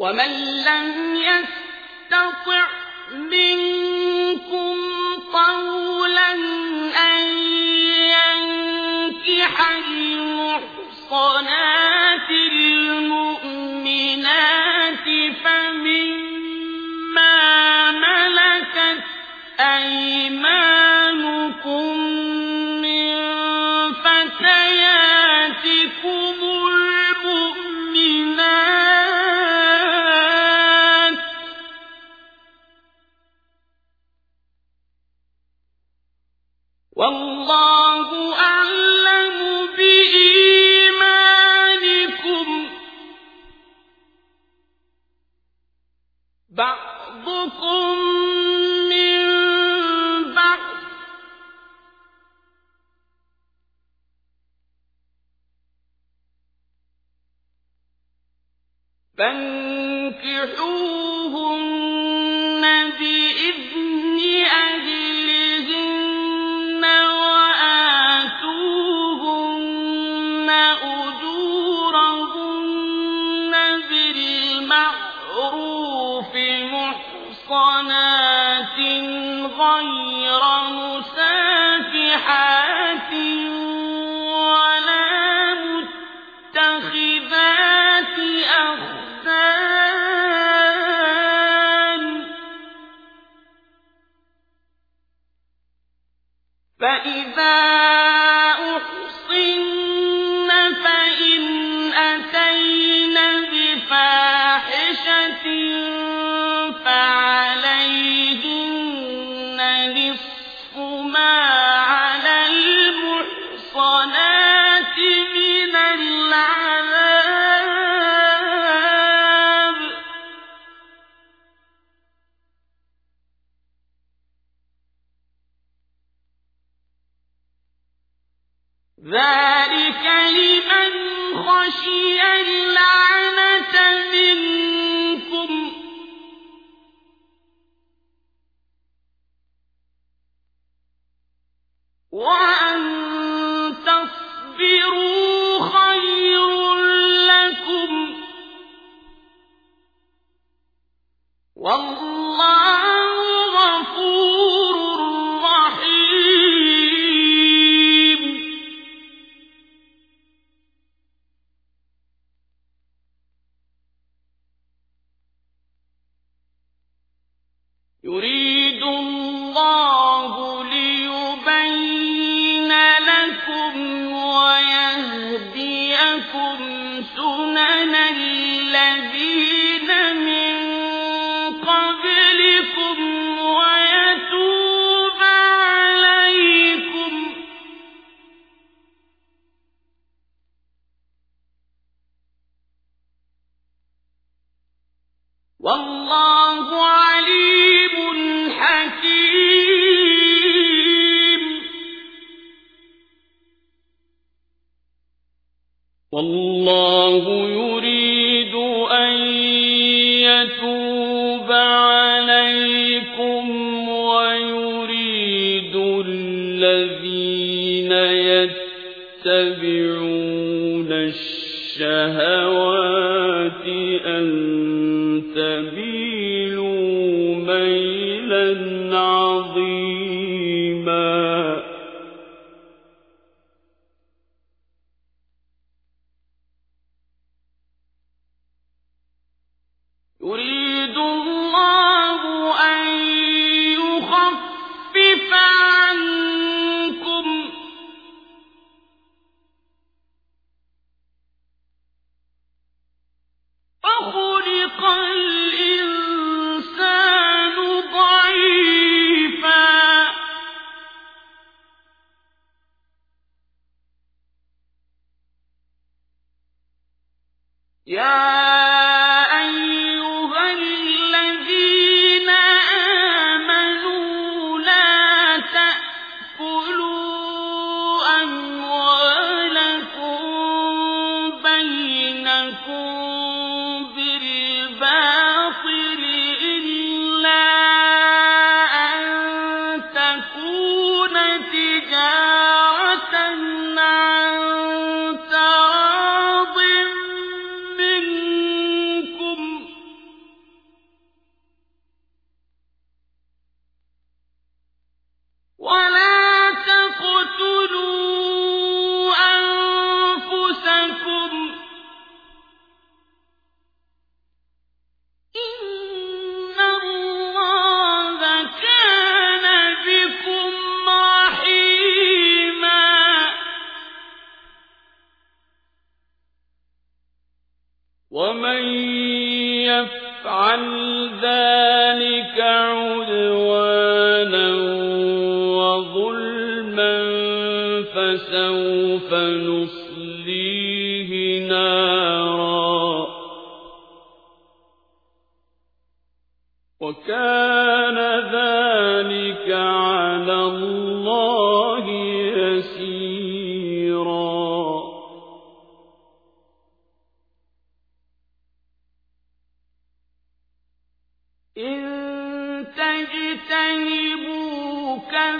ومن لم يستطع منكم طولا أن ينكح المحصنات المؤمنات فمما ملكت أيمانكم من فتياتكم المؤمنات والله أعلم بإيمانكم بعضكم من بعض فانكحوهن بإذن أهلهن وآتوهن أجورهن بالمعروف محصنات غير مسافحات ولا متخذات أخدان فإذا أحصن فإن أتين بفاحشة فعليهن نصف ما على المحصنات من العذاب ذلك لمن خشي اللعنة منكم وأن تصبروا خير لكم والله غفور رحيم يريد الله ليبين لكم ويهديكم سنن الذين من قبلكم ويتوب عليكم والله عليم حكيم والله يريد أن يتوب عليكم ويريد الذين يتبعون الشهوات أن تميلوا ميلا عظيما يريد الله أن يخفف عنكم وخلق الإنسان ضعيفا يا أيها الذين آمنوا لا تأكلوا أموالكم بينكم بالباطل إلا أن تكون تجارة عن تراض منكم ومن يفعل ذلك عدوانا وظلما فسوف نصليه نارا وكان ذلك على الله يسيرا إن تجتنبوا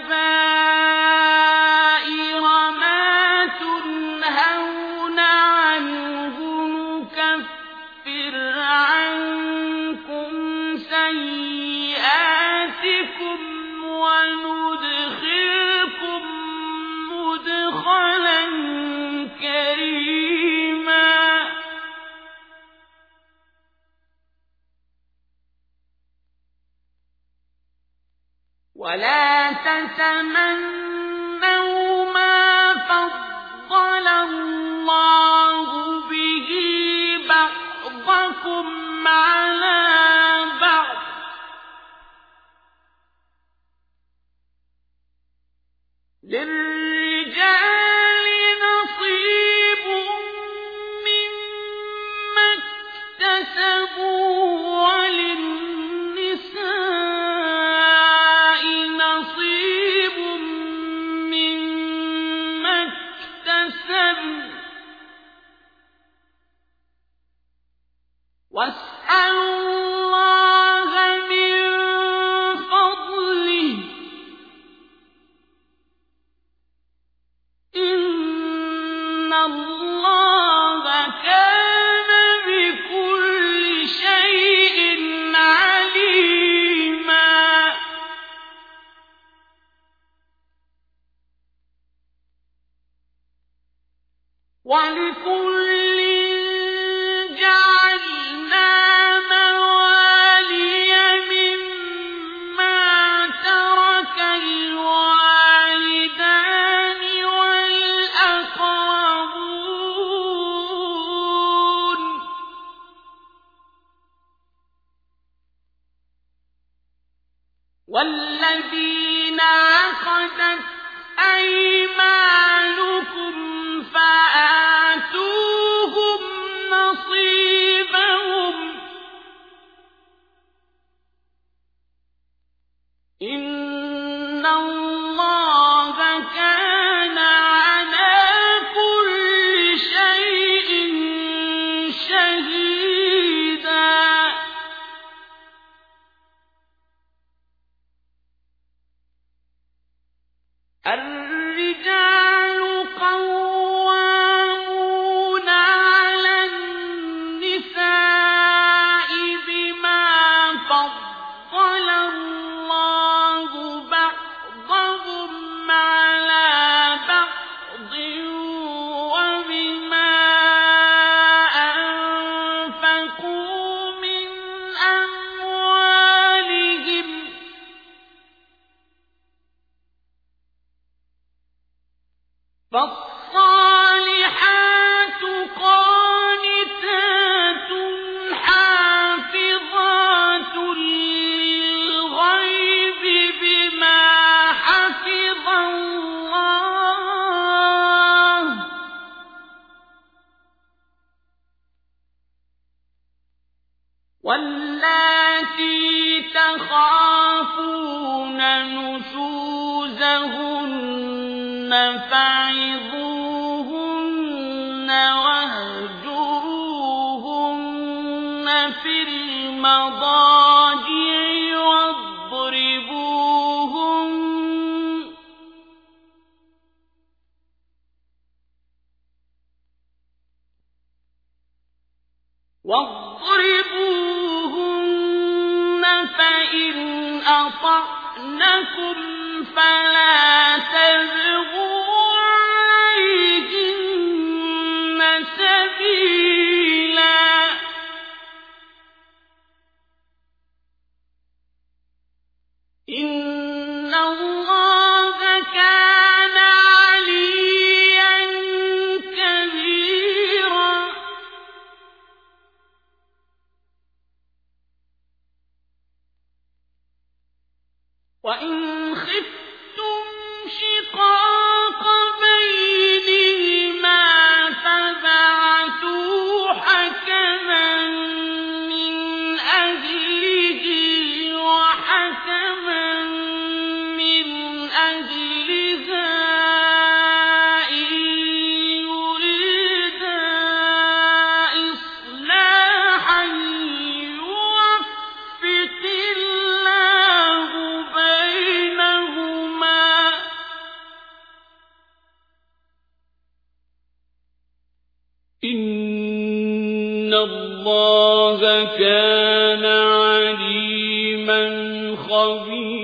كبائر ما تنهون عنه نكفر عنكم سيئاتكم وندخلكم مدخلا كريما ولا تتمنوا ما فضل الله به بعضكم على بعض للرجال نصيب مما اكتسبوا وللنساء نصيب مما اكتسبن واسألوا الله من فضله إن الله كان بكل شيء عليما ولكل جعلنا موالي مما ترك الوالدان والأقربون والذين عقدت أيمانكم فآتوهم نصيبهم إن الله كان على كل شيء شهيدا الرجال قوامون على النساء بما فضل الله بعضهم على بعض وبما أنفقوا من أموالهم فالصالحات قانتات حافظات للغيب بما حفظ الله واللاتي تخافون نشوزهن فعظوهن واهجروهن في المضاجع واضربوهن فإن أطعنكم فلا تبغوا عليهن سبيلا إن الله كان عليا كبيرا إن الله كان عليما خبيرا